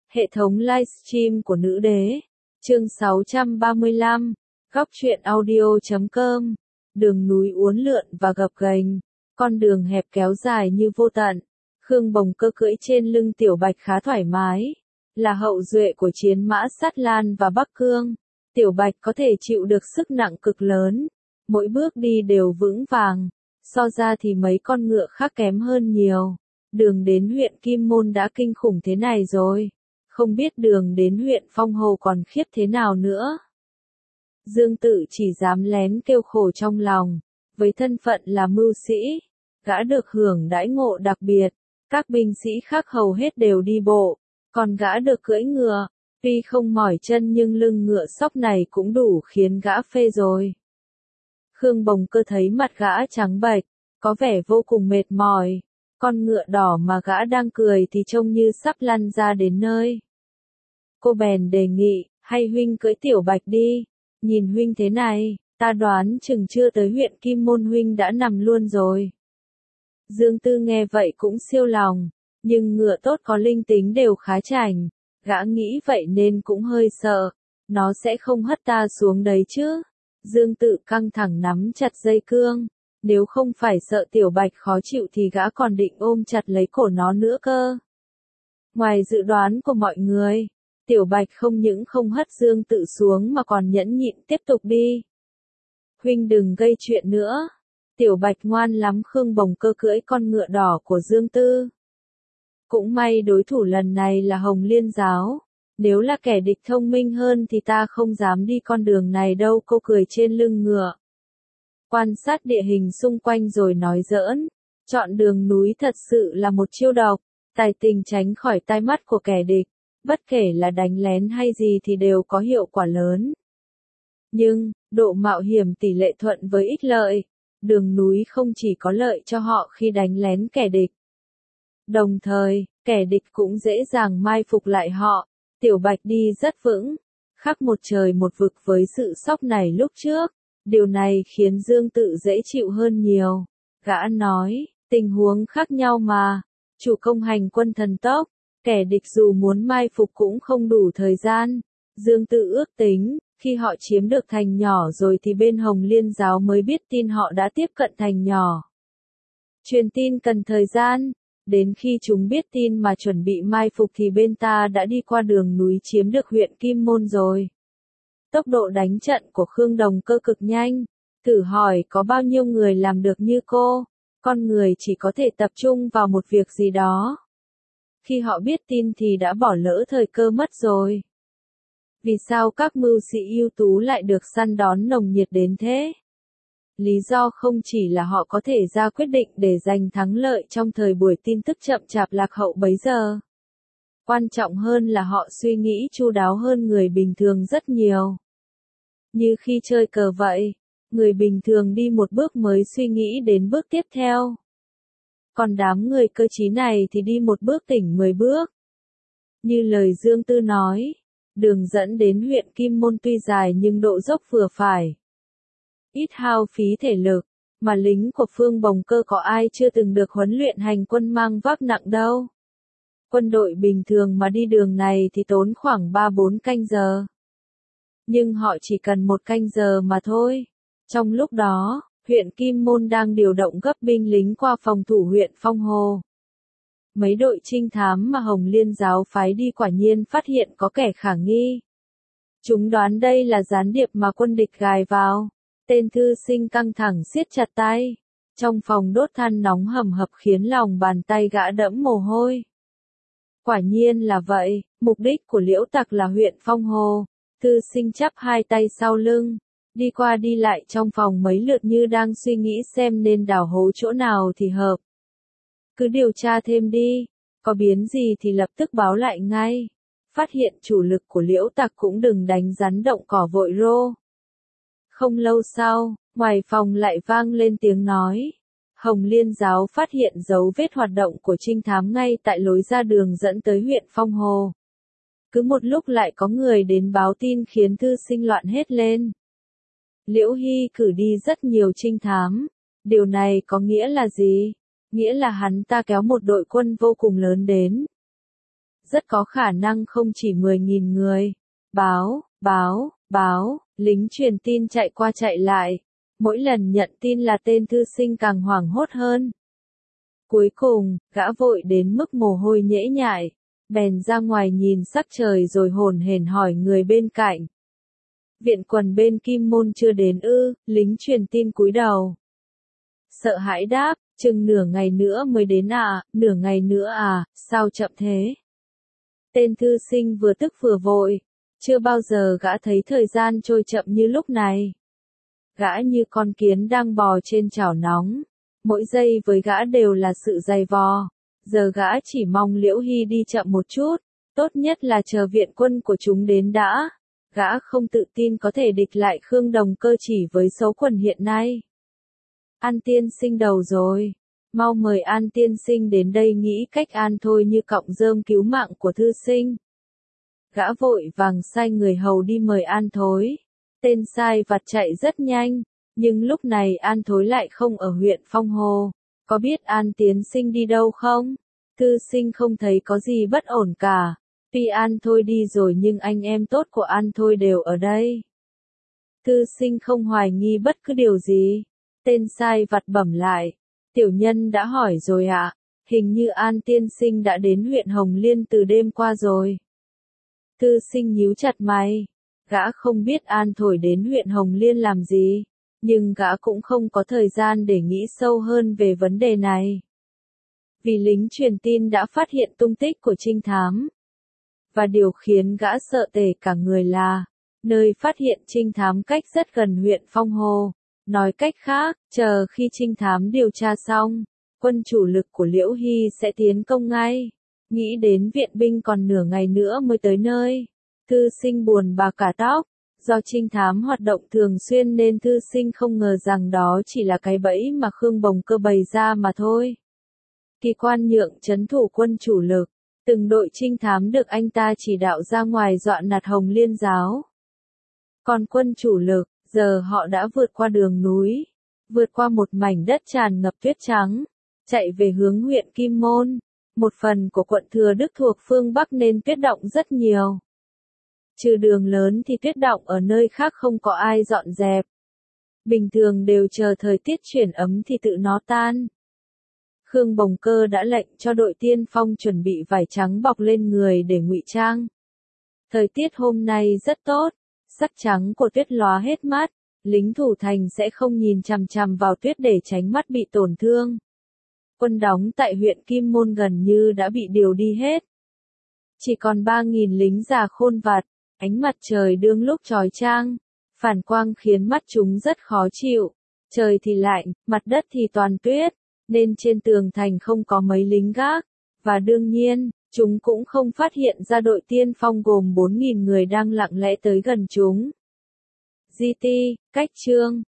Hệ thống livestream của nữ đế. Chương 635. Góc truyện audio.com. Đường núi uốn lượn và gập ghềnh, con đường hẹp kéo dài như vô tận. Khương Bồng Cơ cưỡi trên lưng Tiểu Bạch khá thoải mái, là hậu duệ của chiến mã Sát Lan và Bắc Cương. Tiểu Bạch có thể chịu được sức nặng cực lớn, mỗi bước đi đều vững vàng, so ra thì mấy con ngựa khác kém hơn nhiều. Đường đến huyện Kim Môn đã kinh khủng thế này rồi, không biết đường đến huyện Phong Hồ còn khiếp thế nào nữa. Dương Tự chỉ dám lén kêu khổ trong lòng, với thân phận là mưu sĩ, gã được hưởng đãi ngộ đặc biệt, các binh sĩ khác hầu hết đều đi bộ, còn gã được cưỡi ngựa, tuy không mỏi chân nhưng lưng ngựa sóc này cũng đủ khiến gã phê rồi. Khương Bồng Cơ thấy mặt gã trắng bệch, có vẻ vô cùng mệt mỏi, con ngựa đỏ mà gã đang cười thì trông như sắp lăn ra đến nơi. Cô bèn đề nghị, hay huynh cưỡi Tiểu Bạch đi, nhìn huynh thế này, ta đoán chừng chưa tới huyện Kim Môn huynh đã nằm luôn rồi. Dương Tư nghe vậy cũng siêu lòng, nhưng ngựa tốt có linh tính đều khá chảnh, gã nghĩ vậy nên cũng hơi sợ, nó sẽ không hất ta xuống đấy chứ. Dương Tự căng thẳng nắm chặt dây cương, nếu không phải sợ Tiểu Bạch khó chịu thì gã còn định ôm chặt lấy cổ nó nữa cơ. Ngoài dự đoán của mọi người, Tiểu Bạch không những không hất Dương Tự xuống mà còn nhẫn nhịn tiếp tục đi. Huynh đừng gây chuyện nữa. Tiểu Bạch ngoan lắm. Khương Bồng Cơ cưỡi con ngựa đỏ của Dương Tư. Cũng may đối thủ lần này là Hồng Liên giáo. Nếu là kẻ địch thông minh hơn thì ta không dám đi con đường này đâu. Cô cười trên lưng ngựa, quan sát địa hình xung quanh rồi nói giỡn. Chọn đường núi thật sự là một chiêu độc, tài tình tránh khỏi tai mắt của kẻ địch. Bất kể là đánh lén hay gì thì đều có hiệu quả lớn. Nhưng, độ mạo hiểm tỷ lệ thuận với ích lợi. Đường núi không chỉ có lợi cho họ khi đánh lén kẻ địch. Đồng thời, kẻ địch cũng dễ dàng mai phục lại họ. Tiểu Bạch đi rất vững, khác một trời một vực với sự sóc này lúc trước. Điều này khiến Dương Tự dễ chịu hơn nhiều. Gã nói, tình huống khác nhau mà. Chủ công hành quân thần tốc, kẻ địch dù muốn mai phục cũng không đủ thời gian. Dương Tự ước tính, khi họ chiếm được thành nhỏ rồi thì bên Hồng Liên giáo mới biết tin họ đã tiếp cận thành nhỏ. Truyền tin cần thời gian, đến khi chúng biết tin mà chuẩn bị mai phục thì bên ta đã đi qua đường núi chiếm được huyện Kim Môn rồi. Tốc độ đánh trận của Khương Đồng Cơ cực nhanh, thử hỏi có bao nhiêu người làm được như cô, con người chỉ có thể tập trung vào một việc gì đó. Khi họ biết tin thì đã bỏ lỡ thời cơ mất rồi. Vì sao các mưu sĩ ưu tú lại được săn đón nồng nhiệt đến thế? Lý do không chỉ là họ có thể ra quyết định để giành thắng lợi trong thời buổi tin tức chậm chạp lạc hậu bấy giờ. Quan trọng hơn là họ suy nghĩ chu đáo hơn người bình thường rất nhiều. Như khi chơi cờ vậy, người bình thường đi một bước mới suy nghĩ đến bước tiếp theo. Còn đám người cơ trí này thì đi một bước tỉnh 10 bước. Như lời Dương Tư nói, đường dẫn đến huyện Kim Môn tuy dài nhưng độ dốc vừa phải. Ít hao phí thể lực, mà lính của Phương Bồng Cơ có ai chưa từng được huấn luyện hành quân mang vác nặng đâu. Quân đội bình thường mà đi đường này thì tốn khoảng 3-4 canh giờ. Nhưng họ chỉ cần 1 canh giờ mà thôi. Trong lúc đó, huyện Kim Môn đang điều động gấp binh lính qua phòng thủ huyện Phong Hồ. Mấy đội trinh thám mà Hồng Liên giáo phái đi quả nhiên phát hiện có kẻ khả nghi. Chúng đoán đây là gián điệp mà quân địch gài vào. Tên thư sinh căng thẳng siết chặt tay. Trong phòng đốt than nóng hầm hập khiến lòng bàn tay gã đẫm mồ hôi. Quả nhiên là vậy, mục đích của Liễu Tặc là huyện Phong Hồ. Thư sinh chắp hai tay sau lưng, đi qua đi lại trong phòng mấy lượt như đang suy nghĩ xem nên đào hố chỗ nào thì hợp. Cứ điều tra thêm đi, có biến gì thì lập tức báo lại ngay. Phát hiện chủ lực của Liễu Tặc cũng đừng đánh rắn động cỏ vội rô. Không lâu sau, ngoài phòng lại vang lên tiếng nói. Hồng Liên giáo phát hiện dấu vết hoạt động của trinh thám ngay tại lối ra đường dẫn tới huyện Phong Hồ. Cứ một lúc lại có người đến báo tin khiến thư sinh loạn hết lên. Liễu Hy cử đi rất nhiều trinh thám. Điều này có nghĩa là gì? Nghĩa là hắn ta kéo một đội quân vô cùng lớn đến. rất có khả năng không chỉ 10.000 người. Báo, lính truyền tin chạy qua chạy lại. Mỗi lần nhận tin là tên thư sinh càng hoảng hốt hơn. Cuối cùng, gã vội đến mức mồ hôi nhễ nhại, bèn ra ngoài nhìn sắc trời rồi hồn hển hỏi người bên cạnh. Viện quần bên Kim Môn chưa đến ư? Lính truyền tin cúi đầu. Sợ hãi đáp, chừng nửa ngày nữa mới đến à, nửa ngày nữa à, sao chậm thế? Tên thư sinh vừa tức vừa vội, chưa bao giờ gã thấy thời gian trôi chậm như lúc này. Gã như con kiến đang bò trên chảo nóng, mỗi giây với gã đều là sự dày vò. Giờ gã chỉ mong Liễu Hy đi chậm một chút, tốt nhất là chờ viện quân của chúng đến đã. Gã không tự tin có thể địch lại Khương Đồng Cơ chỉ với số quần hiện nay. An tiên sinh đầu rồi. Mau mời An tiên sinh đến đây nghĩ cách an thôi như cọng rơm cứu mạng của thư sinh. Gã vội vàng sai người hầu đi mời An Thối. Tên sai vặt chạy rất nhanh, nhưng lúc này An Thối lại không ở huyện Phong Hồ. Có biết An tiến sinh đi đâu không? Thư sinh không thấy có gì bất ổn cả. Tuy An Thôi đi rồi nhưng anh em tốt của An Thôi đều ở đây. Thư sinh không hoài nghi bất cứ điều gì. Tên sai vặt bẩm lại. Tiểu nhân đã hỏi rồi ạ. Hình như An tiên sinh đã đến huyện Hồng Liên từ đêm qua rồi. Thư sinh nhíu chặt mày. Gã không biết An Thổi đến huyện Hồng Liên làm gì, nhưng gã cũng không có thời gian để nghĩ sâu hơn về vấn đề này. Vì lính truyền tin đã phát hiện tung tích của trinh thám. Và điều khiến gã sợ tè cả người là, nơi phát hiện trinh thám cách rất gần huyện Phong Hồ. Nói cách khác, chờ khi trinh thám điều tra xong, quân chủ lực của Liễu Hy sẽ tiến công ngay. Nghĩ đến viện binh còn nửa ngày nữa mới tới nơi. Thư sinh buồn bà cả tóc. Do trinh thám hoạt động thường xuyên nên thư sinh không ngờ rằng đó chỉ là cái bẫy mà Khương Bồng Cơ bày ra mà thôi. Kỳ quan nhượng trấn thủ quân chủ lực. Từng đội trinh thám được anh ta chỉ đạo ra ngoài dọa nạt Hồng Liên giáo. Còn quân chủ lực, giờ họ đã vượt qua đường núi, vượt qua một mảnh đất tràn ngập tuyết trắng, chạy về hướng huyện Kim Môn. Một phần của quận Thừa Đức thuộc phương Bắc nên tuyết động rất nhiều. Trừ đường lớn thì tuyết động ở nơi khác không có ai dọn dẹp. Bình thường đều chờ thời tiết chuyển ấm thì tự nó tan. Khương Bồng Cơ đã lệnh cho đội tiên phong chuẩn bị vải trắng bọc lên người để ngụy trang. Thời tiết hôm nay rất tốt, sắc trắng của tuyết lóa hết mắt, lính thủ thành sẽ không nhìn chằm chằm vào tuyết để tránh mắt bị tổn thương. Quân đóng tại huyện Kim Môn gần như đã bị điều đi hết. Chỉ còn 3.000 lính già khôn vặt, ánh mặt trời đương lúc chói chang, phản quang khiến mắt chúng rất khó chịu. Trời thì lạnh, mặt đất thì toàn tuyết, nên trên tường thành không có mấy lính gác, và đương nhiên, chúng cũng không phát hiện ra đội tiên phong gồm 4.000 người đang lặng lẽ tới gần chúng. GT, cách chương